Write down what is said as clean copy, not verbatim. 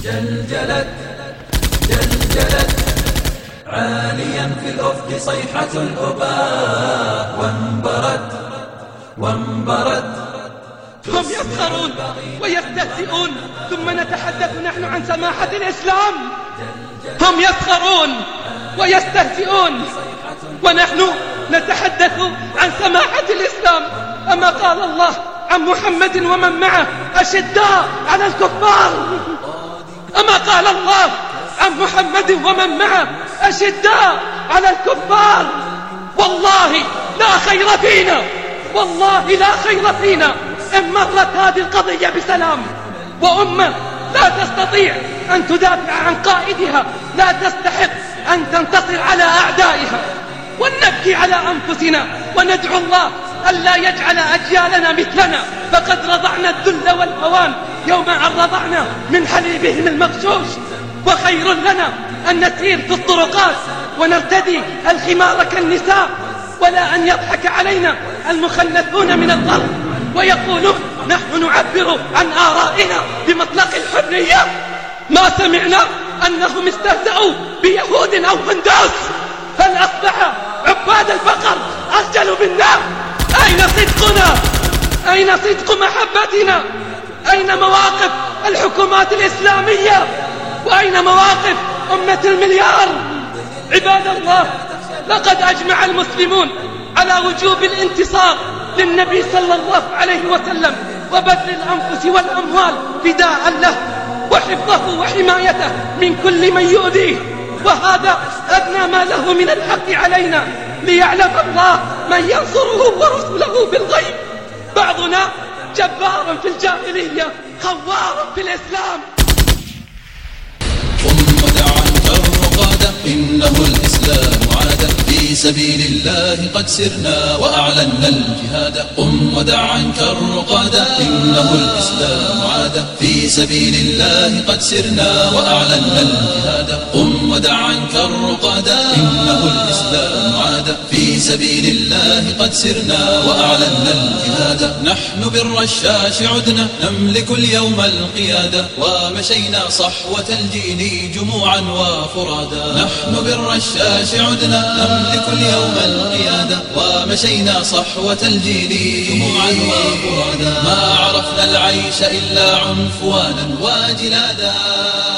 جلجلت جلجلت عاليا في الأفق صيحة الأباء وانبرت هم يسخرون ويستهزئون ثم نتحدث نحن عن سماحة الإسلام. هم يسخرون ويستهزئون ونحن نتحدث عن سماحة الإسلام. أما قال الله عن محمد ومن معه أشداء على الكفار. أما قال الله عن محمد ومن معه أشداء على الكفار. والله لا خير فينا، والله لا خير فينا إن مرت هذه القضية بسلام. وأمة لا تستطيع أن تدافع عن قائدها لا تستحق أن تنتصر على أعدائها. ونبكي على أنفسنا وندعو الله ألا يجعل أجيالنا مثلنا، فقد رضعنا الذل والهوان يوم أن رضعنا من حليبهم المغشوش. وخير لنا أن نسير في الطرقات ونرتدي الخمار كالنساء، ولا أن يضحك علينا المخنثون من الغرب ويقولون نحن نعبر عن آرائنا بمطلق الحرية. ما سمعنا أنهم استهزأوا بيهود أو هندوس. هل أصبح عباد البقر أسجل بالنار؟ أين صدقنا؟ أين صدق محبتنا؟ أين مواقف الحكومات الإسلامية؟ وأين مواقف أمة المليار؟ عباد الله، لقد أجمع المسلمون على وجوب الانتصار للنبي صلى الله عليه وسلم وبذل الأنفس والأموال فداء له وحفظه وحمايته من كل من يؤذيه. وهذا أدنى ما له من الحق علينا، ليعلم الله من ينصره ورسله بالغيب. بعضنا جبار في الجاهلية خوار في الإسلام. قم ودع عنك الرقادة، إنه الإسلام عادة، في سبيل الله قد سرنا وأعلنا الجهاد. قم ودع عنك الرقادة، إنه الإسلام عادة، في سبيل الله قد سرنا وأعلنا الجهاد. قم ودع عنك الرقادة، إنه الإسلام عادة، في سبيل الله قد سرنا وأعلنا الجهاد. نحن بالرشاش عدنا نملك اليوم القيادة، ومشينا صحوة الجيل جموعا وفرادا. نحن بالرشاش عدنا نملك اليوم القيادة، ومشينا صحوة الجيل جموعا وفرادا. ما عرفنا العيش إلا عنفوانا وجلادا.